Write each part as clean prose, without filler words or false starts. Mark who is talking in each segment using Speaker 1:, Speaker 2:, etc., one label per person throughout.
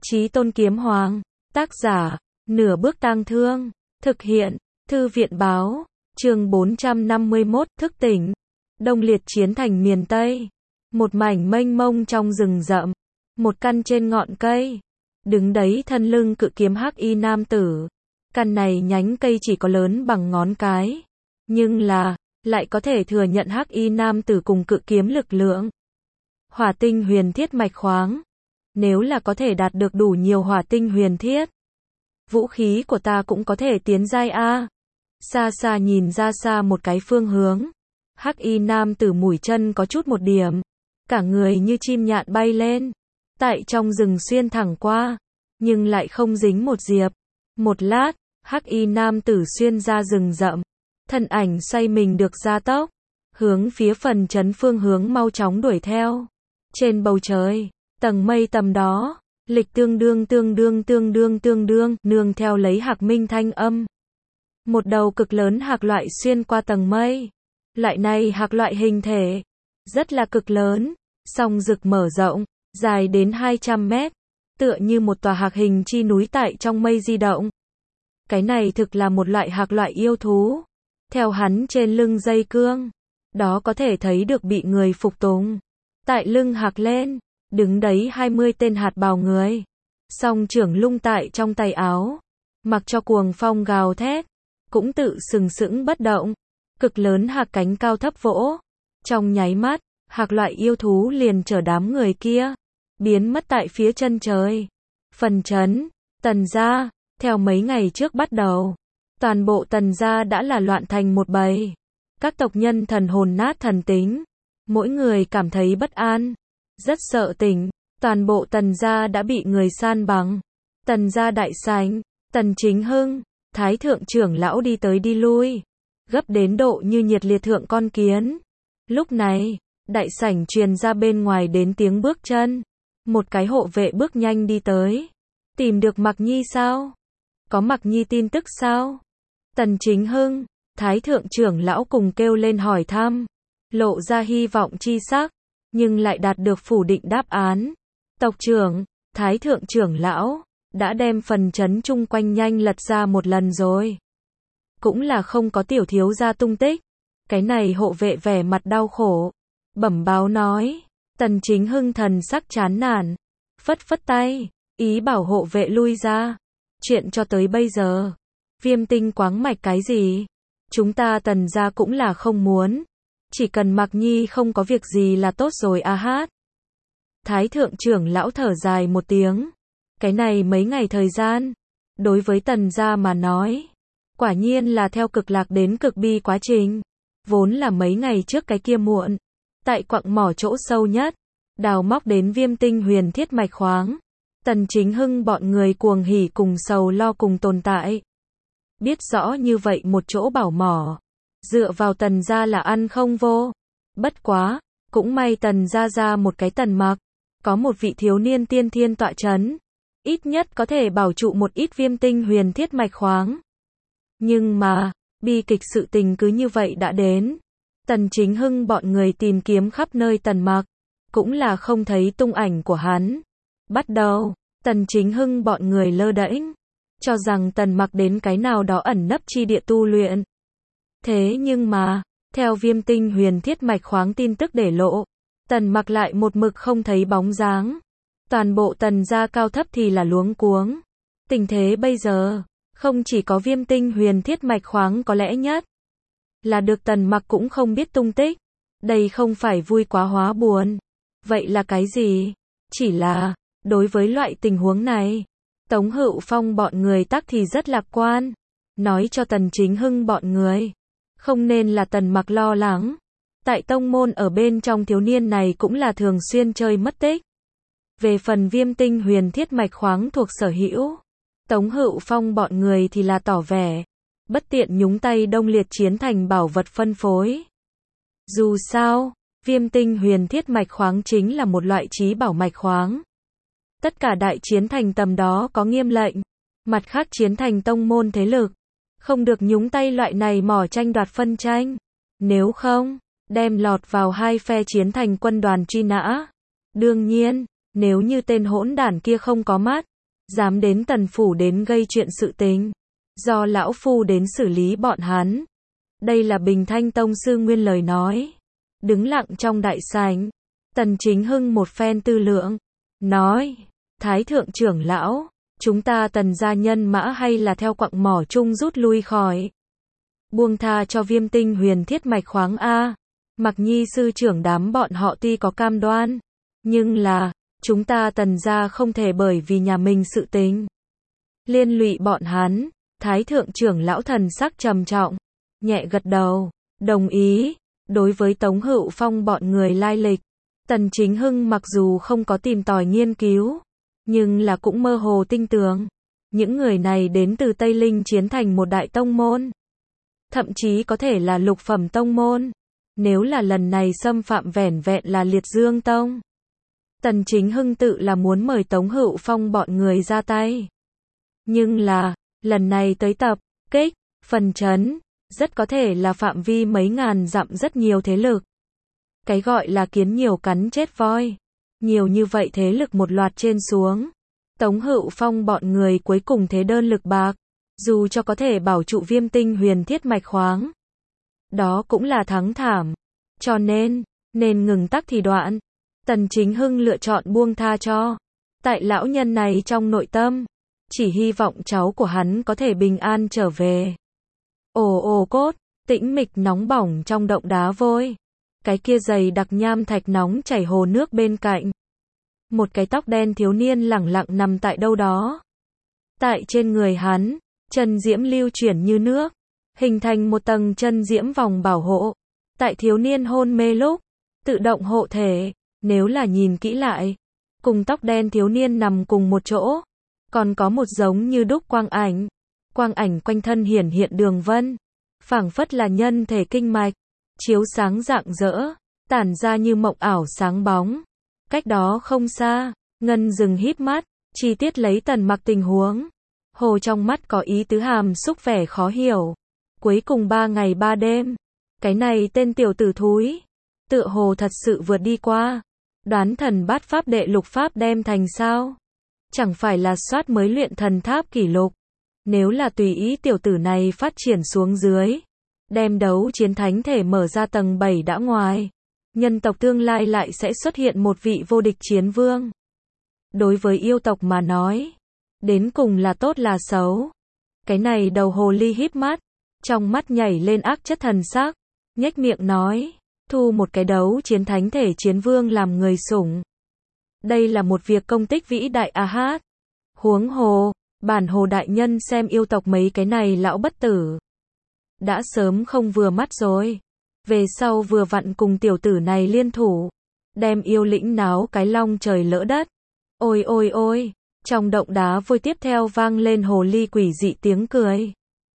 Speaker 1: Chí Tôn Kiếm Hoàng, tác giả, Nửa Bước Tang Thương, thực hiện, Thư viện báo, chương 451, thức tỉnh. Đông Liệt chiến thành miền Tây. Một mảnh mênh mông trong rừng rậm, một căn trên ngọn cây, đứng đấy thân lưng cự kiếm hắc y nam tử. Căn này nhánh cây chỉ có lớn bằng ngón cái, nhưng lại có thể thừa nhận hắc y nam tử cùng cự kiếm lực lượng. Hỏa tinh huyền thiết mạch khoáng. Nếu là có thể đạt được đủ nhiều hỏa tinh huyền thiết, vũ khí của ta cũng có thể tiến giai a. Xa xa nhìn ra xa một cái phương hướng, hắc y nam tử mũi chân có chút một điểm, cả người như chim nhạn bay lên, tại trong rừng xuyên thẳng qua, nhưng lại không dính một diệp. Một lát, hắc y nam tử xuyên ra rừng rậm, thân ảnh xoay mình được gia tốc, hướng phía phần trấn phương hướng mau chóng đuổi theo. Trên bầu trời, tầng mây tầm đó, lịch tương đương nương theo lấy hạc minh thanh âm. Một đầu cực lớn hạc loại xuyên qua tầng mây. Loại này hạc loại hình thể rất là cực lớn, song rực mở rộng, dài đến 200 mét, tựa như một tòa hạc hình chi núi tại trong mây di động. Cái này thực là một loại hạc loại yêu thú. Theo hắn trên lưng dây cương, đó có thể thấy được bị người phục tùng. Tại lưng hạc lên, đứng đấy 20 tên hạt bào người. Song trưởng lung tại trong tay áo, mặc cho cuồng phong gào thét, cũng tự sừng sững bất động. Cực lớn hạc cánh cao thấp vỗ. Trong nháy mắt, hạc loại yêu thú liền chở đám người kia, biến mất tại phía chân trời. Phần trấn, Tần gia, theo mấy ngày trước bắt đầu, toàn bộ Tần gia đã là loạn thành một bầy. Các tộc nhân thần hồn nát thần tính, mỗi người cảm thấy bất an, rất sợ tỉnh. Toàn bộ Tần gia đã bị người san bằng. Tần gia đại sảnh, Tần Chính Hưng, Thái thượng trưởng lão đi tới đi lui, gấp đến độ như nhiệt liệt thượng con kiến. Lúc này, đại sảnh truyền ra bên ngoài đến tiếng bước chân. Một cái hộ vệ bước nhanh đi tới. Tìm được Mặc Nhi sao? Có Mặc Nhi tin tức sao? Tần Chính Hưng, Thái thượng trưởng lão cùng kêu lên hỏi thăm, lộ ra hy vọng chi sắc, nhưng lại đạt được phủ định đáp án. Tộc trưởng, Thái thượng trưởng lão đã đem phần trấn chung quanh nhanh lật ra một lần rồi, cũng là không có tiểu thiếu gia tung tích. Cái này hộ vệ vẻ mặt đau khổ, bẩm báo nói. Tần Chính Hưng thần sắc chán nản, phất phất tay, ý bảo hộ vệ lui ra. Chuyện cho tới bây giờ, viêm tinh quáng mạch cái gì, chúng ta Tần gia cũng là không muốn. Chỉ cần Mặc Nhi không có việc gì là tốt rồi a hát. Thái thượng trưởng lão thở dài một tiếng. Cái này mấy ngày thời gian, đối với Tần gia mà nói, quả nhiên là theo cực lạc đến cực bi quá trình. Vốn là mấy ngày trước cái kia muộn, tại quặng mỏ chỗ sâu nhất, đào móc đến viêm tinh huyền thiết mạch khoáng. Tần Chính Hưng bọn người cuồng hỉ cùng sầu lo cùng tồn tại. Biết rõ như vậy một chỗ bảo mỏ, dựa vào Tần gia là ăn không vô. Bất quá, cũng may Tần gia ra một cái Tần Mặc, có một vị thiếu niên tiên thiên tọa chấn, ít nhất có thể bảo trụ một ít viêm tinh huyền thiết mạch khoáng. Nhưng mà, bi kịch sự tình cứ như vậy đã đến. Tần Chính Hưng bọn người tìm kiếm khắp nơi Tần Mặc, cũng là không thấy tung ảnh của hắn. Bắt đầu, Tần Chính Hưng bọn người lơ đễnh, cho rằng Tần Mặc đến cái nào đó ẩn nấp chi địa tu luyện. Thế nhưng mà, theo viêm tinh huyền thiết mạch khoáng tin tức để lộ, Tần Mặc lại một mực không thấy bóng dáng. Toàn bộ Tần gia cao thấp thì là luống cuống. Tình thế bây giờ, không chỉ có viêm tinh huyền thiết mạch khoáng có lẽ nhất, là được Tần Mặc cũng không biết tung tích. Đây không phải vui quá hóa buồn. Vậy là cái gì? Chỉ là, đối với loại tình huống này, Tống Hữu Phong bọn người tắc thì rất lạc quan. Nói cho Tần Chính Hưng bọn người, không nên là Tần Mặc lo lắng. Tại tông môn ở bên trong thiếu niên này cũng là thường xuyên chơi mất tích. Về phần viêm tinh huyền thiết mạch khoáng thuộc sở hữu, Tống Hữu Phong bọn người thì là tỏ vẻ bất tiện nhúng tay Đông Liệt chiến thành bảo vật phân phối. Dù sao, viêm tinh huyền thiết mạch khoáng chính là một loại chí bảo mạch khoáng. Tất cả đại chiến thành tầm đó có nghiêm lệnh, mặt khác chiến thành tông môn thế lực, không được nhúng tay loại này mỏ tranh đoạt phân tranh. Nếu không, đem lọt vào hai phe chiến thành quân đoàn truy nã. Đương nhiên, nếu như tên hỗn đản kia không có mắt, dám đến Tần phủ đến gây chuyện sự tình, do lão phu đến xử lý bọn hắn. Đây là Bình Thanh tông sư nguyên lời nói. Đứng lặng trong đại sảnh, Tần Chính Hưng một phen tư lượng, nói: Thái thượng trưởng lão, chúng ta Tần gia nhân mã hay là theo quặng mỏ chung rút lui khỏi. Buông tha cho Viêm Tinh Huyền Thiết mạch khoáng a. Mặc Nhi sư trưởng đám bọn họ tuy có cam đoan, nhưng là chúng ta Tần gia không thể bởi vì nhà mình sự tình liên lụy bọn hắn. Thái thượng trưởng lão thần sắc trầm trọng, nhẹ gật đầu, đồng ý. Đối với Tống Hữu Phong bọn người lai lịch, Tần Chính Hưng mặc dù không có tìm tòi nghiên cứu, nhưng là cũng mơ hồ tin tưởng. Những người này đến từ Tây Linh chiến thành một đại tông môn, thậm chí có thể là lục phẩm tông môn. Nếu là lần này xâm phạm vẻn vẹn là Liệt Dương Tông, Tần Chính Hưng tự là muốn mời Tống Hữu Phong bọn người ra tay. Nhưng là, lần này tới tập kích, phần chấn, rất có thể là phạm vi mấy ngàn dặm rất nhiều thế lực. Cái gọi là kiến nhiều cắn chết voi. Nhiều như vậy thế lực một loạt trên xuống. Tống Hữu Phong bọn người cuối cùng thế đơn lực bạc. Dù cho có thể bảo trụ Viêm Tinh Huyền Thiết mạch khoáng, đó cũng là thắng thảm. Cho nên ngừng tắc thì đoạn. Tần Chính Hưng lựa chọn buông tha cho. Tại lão nhân này trong nội tâm, chỉ hy vọng cháu của hắn có thể bình an trở về. Ồ ồ cốt, tĩnh mịch nóng bỏng trong động đá vôi. Cái kia dày đặc nham thạch nóng chảy hồ nước bên cạnh. Một cái tóc đen thiếu niên lẳng lặng nằm tại đâu đó. Tại trên người hắn, chân diễm lưu chuyển như nước, hình thành một tầng chân diễm vòng bảo hộ. Tại thiếu niên hôn mê lúc, tự động hộ thể. Nếu là nhìn kỹ lại, cùng tóc đen thiếu niên nằm cùng một chỗ, còn có một giống như đúc quang ảnh. Quang ảnh quanh thân hiển hiện đường vân, phảng phất là nhân thể kinh mạch, chiếu sáng rạng rỡ, tản ra như mộng ảo sáng bóng. Cách đó không xa, Ngân dừng híp mắt, chi tiết lấy Tần Mặc tình huống. Hồ trong mắt có ý tứ hàm xúc vẻ khó hiểu. Cuối cùng 3 ngày 3 đêm, cái này tên tiểu tử thúi, tựa hồ thật sự vượt đi qua. Đoán thần bát pháp đệ lục pháp đem thành sao? Chẳng phải là soát mới luyện thần tháp kỷ lục. Nếu là tùy ý tiểu tử này phát triển xuống dưới, đem đấu chiến thánh thể mở ra tầng 7 đã ngoài, nhân tộc tương lai lại sẽ xuất hiện một vị vô địch chiến vương. Đối với yêu tộc mà nói, đến cùng là tốt là xấu. Cái này đầu hồ ly híp mắt, trong mắt nhảy lên ác chất thần sắc, nhếch miệng nói, thu một cái đấu chiến thánh thể chiến vương làm người sủng. Đây là một việc công tích vĩ đại a hát. Huống hồ, bản hồ đại nhân xem yêu tộc mấy cái này lão bất tử, đã sớm không vừa mắt rồi. Về sau vừa vặn cùng tiểu tử này liên thủ, đem yêu lĩnh náo cái long trời lỡ đất. Ôi ôi ôi, trong động đá vôi tiếp theo vang lên hồ ly quỷ dị tiếng cười.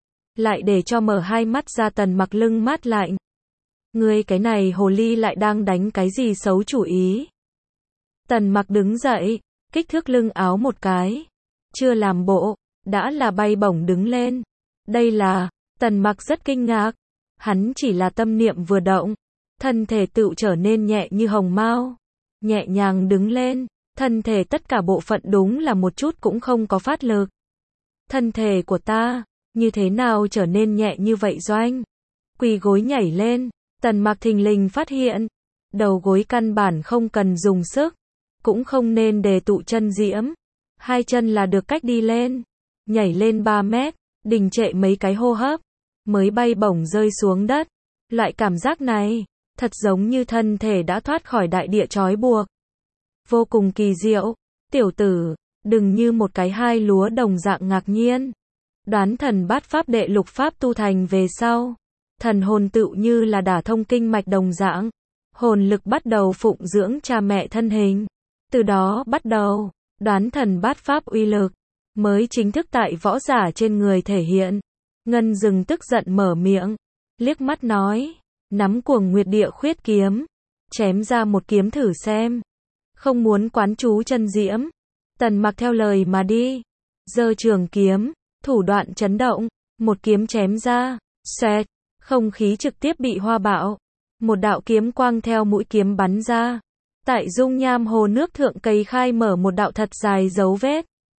Speaker 1: Lại để cho mở hai mắt ra Tần Mặc lưng mát lạnh. Ngươi cái này hồ ly lại đang đánh cái gì xấu chủ ý? Tần Mặc đứng dậy, kích thước lưng áo một cái. Chưa làm bộ, đã là bay bổng đứng lên. Đây là, Tần Mặc rất kinh ngạc. Hắn chỉ là tâm niệm vừa động, thân thể tự trở nên nhẹ như hồng mao. Nhẹ nhàng đứng lên, thân thể tất cả bộ phận đúng là một chút cũng không có phát lực. Thân thể của ta, như thế nào trở nên nhẹ như vậy Doanh? Quỳ gối nhảy lên, Tần Mặc thình lình phát hiện, đầu gối căn bản không cần dùng sức, cũng không nên đề tụ chân diễm. Hai chân là được cách đi lên, nhảy lên 3 mét, đình trệ mấy cái hô hấp, mới bay bổng rơi xuống đất. Loại cảm giác này, thật giống như thân thể đã thoát khỏi đại địa trói buộc. Vô cùng kỳ diệu. Tiểu tử, đừng như một cái hai lúa đồng dạng ngạc nhiên. Đoán thần bát pháp đệ lục pháp tu thành về sau, thần hồn tựu như là đả thông kinh mạch đồng dạng, hồn lực bắt đầu phụng dưỡng cha mẹ thân hình. Từ đó bắt đầu, đoán thần bát pháp uy lực mới chính thức tại võ giả trên người thể hiện. Ngân dừng tức giận mở miệng, liếc mắt nói, nắm cuồng nguyệt địa khuyết kiếm, chém ra một kiếm thử xem. Không muốn quán chú chân diễm, Tần Mặc theo lời mà đi, giơ trường kiếm, thủ đoạn chấn động, một kiếm chém ra, xoẹt, không khí trực tiếp bị hoa bạo, một đạo kiếm quang theo mũi kiếm bắn ra, tại dung nham hồ nước thượng cây khai mở một đạo thật dài dấu vết.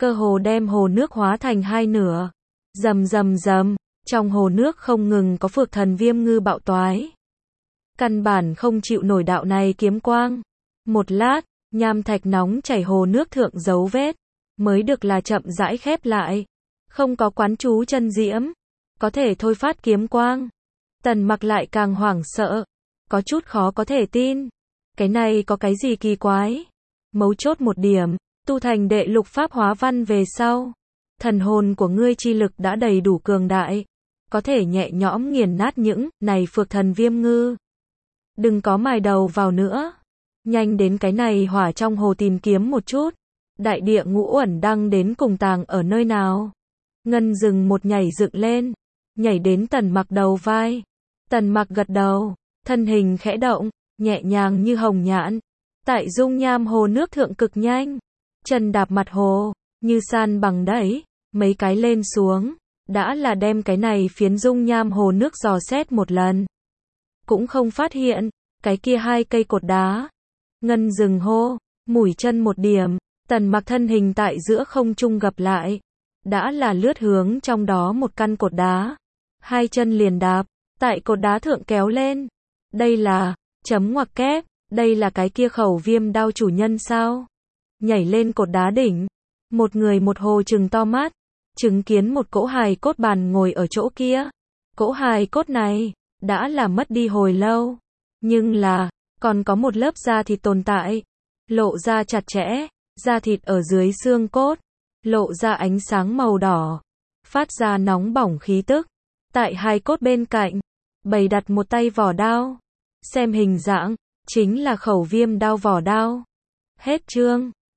Speaker 1: cơ hồ đem hồ nước hóa thành hai nửa. Rầm rầm rầm, trong hồ nước không ngừng có phược thần viêm ngư bạo toái. Căn bản không chịu nổi đạo này kiếm quang. Một lát, nham thạch nóng chảy hồ nước thượng dấu vết, mới được là chậm rãi khép lại. Không có quán chú chân diễm, có thể thôi phát kiếm quang. Tần Mặc lại càng hoảng sợ, có chút khó có thể tin. Cái này có cái gì kỳ quái? Mấu chốt một điểm, tu thành đệ lục pháp hóa văn về sau, thần hồn của ngươi chi lực đã đầy đủ cường đại, có thể nhẹ nhõm nghiền nát những này phược thần viêm ngư. Đừng có mài đầu vào nữa, nhanh đến cái này hỏa trong hồ tìm kiếm một chút. Đại địa ngũ uẩn đăng đến cùng tàng ở nơi nào? Ngân Dừng một nhảy dựng lên, nhảy đến Tần Mặc đầu vai. Tần Mặc gật đầu, thân hình khẽ động, nhẹ nhàng như hồng nhãn. Tại dung nham hồ nước thượng cực nhanh, chân đạp mặt hồ, như san bằng đẩy, mấy cái lên xuống, đã là đem cái này phiến dung nham hồ nước dò xét một lần. Cũng không phát hiện, cái kia hai cây cột đá. Ngân Dừng hô, mũi chân một điểm, Tần Mặc thân hình tại giữa không trung gập lại, đã là lướt hướng trong đó một căn cột đá. Hai chân liền đạp, tại cột đá thượng kéo lên. Đây là, chấm ngoặc kép, đây là cái kia khẩu viêm đao chủ nhân sao? Nhảy lên cột đá đỉnh, một người một hồ trừng to mắt, chứng kiến một cỗ hài cốt bàn ngồi ở chỗ kia. Cỗ hài cốt này, đã là mất đi hồi lâu, nhưng là, còn có một lớp da thịt tồn tại, lộ ra chặt chẽ, da thịt ở dưới xương cốt, lộ ra ánh sáng màu đỏ, phát ra nóng bỏng khí tức. Tại hài cốt bên cạnh, bày đặt một tay vỏ đao, xem hình dạng, chính là khẩu viêm đao vỏ đao. Hết chương.